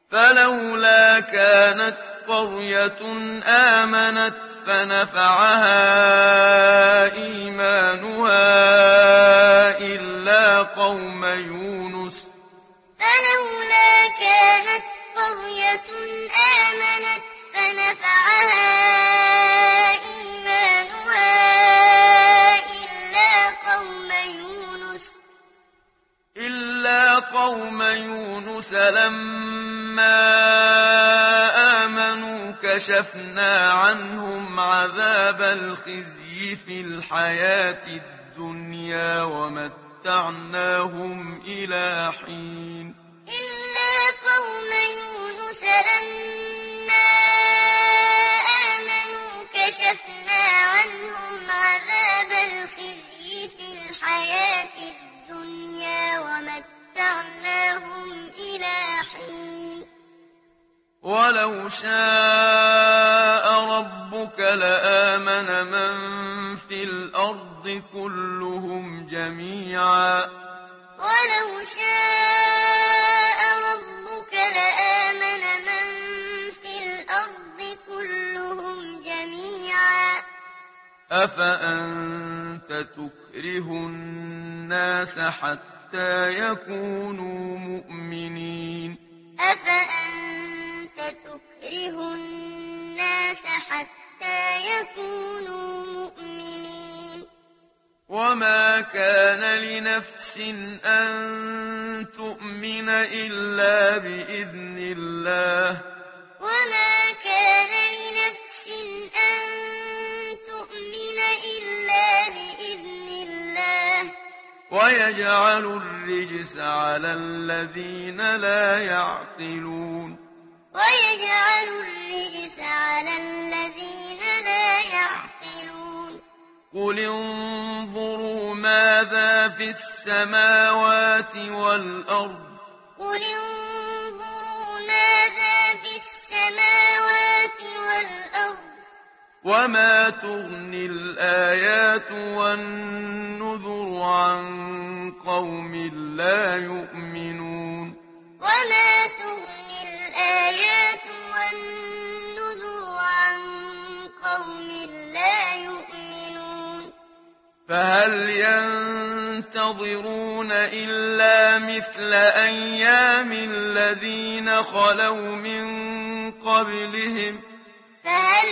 فلولا كانت قرية آمنت فنفعها إيمانها إلا قوم يونس فلولا كانت قرية آمنت فنفعها إيمانها إلا قوم يونس لما آمنوا كشفنا عنهم عذاب الخزي في الحياة الدنيا ومتعناهم إلى حين إلا قوم يونس لما آمنوا كشفنا عنهم عذاب الخزي في الحياة الدنيا ومتعناهم إلى حين ولو شاء ربك لآمن من في الأرض كلهم جميعا ولو شاء ربك لآمن من في الأرض كلهم جميعا أفأنت تكره الناس حتى يكونوا مؤمنين أفأنت تكره الناس حتى يكونوا مؤمنين وما كان لنفس أن تؤمن إلا بإذن الله وما كان لنفس أن تؤمن إلا بإذن الله ويجعل الرجس على الذين لا يعقلون ويجعل الرجس على الذين لا يعقلون قل انظروا ماذا في السماوات والأرض قل انظروا ماذا في السماوات والأرض وما تغني الآيات والنذر عن قوم لا يؤمنون وما تغني الآيات والنذر عن قوم لا يؤمنون فهل ينتظرون إلا مثل أيام الذين خلوا من قبلهم فهل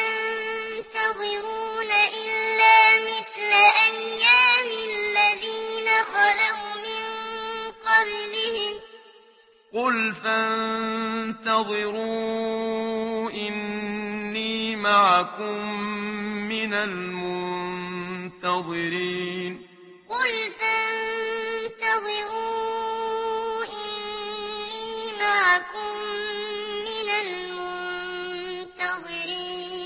ينتظرون إلا مثل أيام الذين خلوا من قبلهم قل فانتظروا إني معكم من المنتظرين قل فانتظروا إني معكم من المنتظرين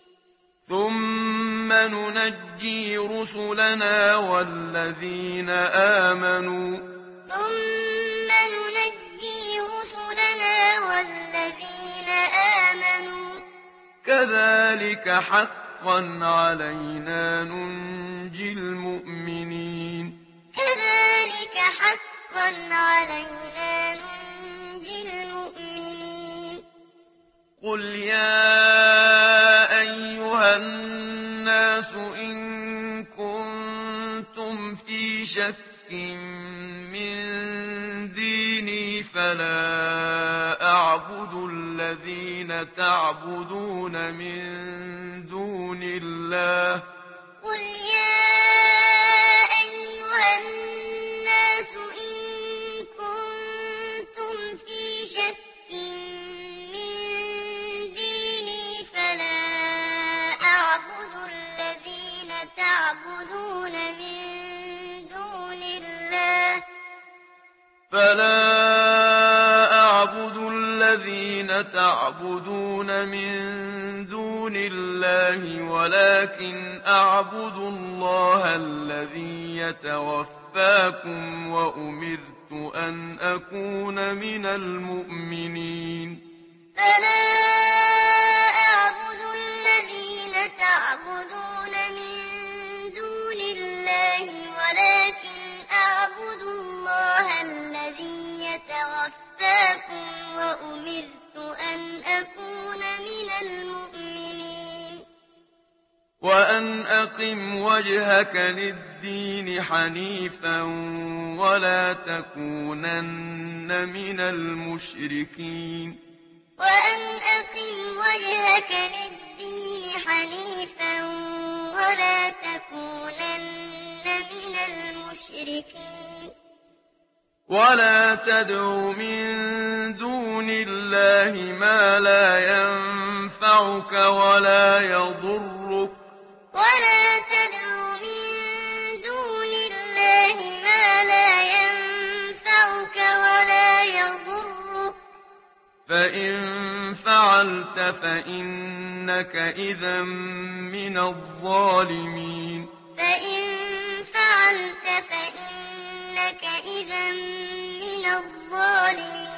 ثم ننجي رسلنا والذين آمنوا ثم ننجي رسلنا والذين آمنوا كذلك حقا علينا ننجي المؤمنين كذلك حقا علينا ننجي المؤمنين قل يا أيها الناس إن كنتم في شك من ديني فلا أعبد الذين تعبدون من دون الله قل يا أيها الناس إن كنتم في شك من ديني فلا أعبد الذين تعبدون من دون الله ولكن أعبد الله الذي يتوفاكم وأمرت أن أكون من المؤمنين فلا أعبد الذين تعبدون من دون الله ولكن أعبد الله الذي يتوفاكم وأمرت تكون من المؤمنين وأن أقم وجهك للدين حنيفا ولا تكونن من المشركين وأن أقم وجهك للدين حنيفا ولا تكونن من المشركين ولا تدع من دون الله ما لا ينفعك ولا يضرك ولا تدع من دون الله ما لا ينفعك ولا يضرك فإن فعلت فإنك إذا من الظالمين فإن فعلت فإنك إذا من الظالمين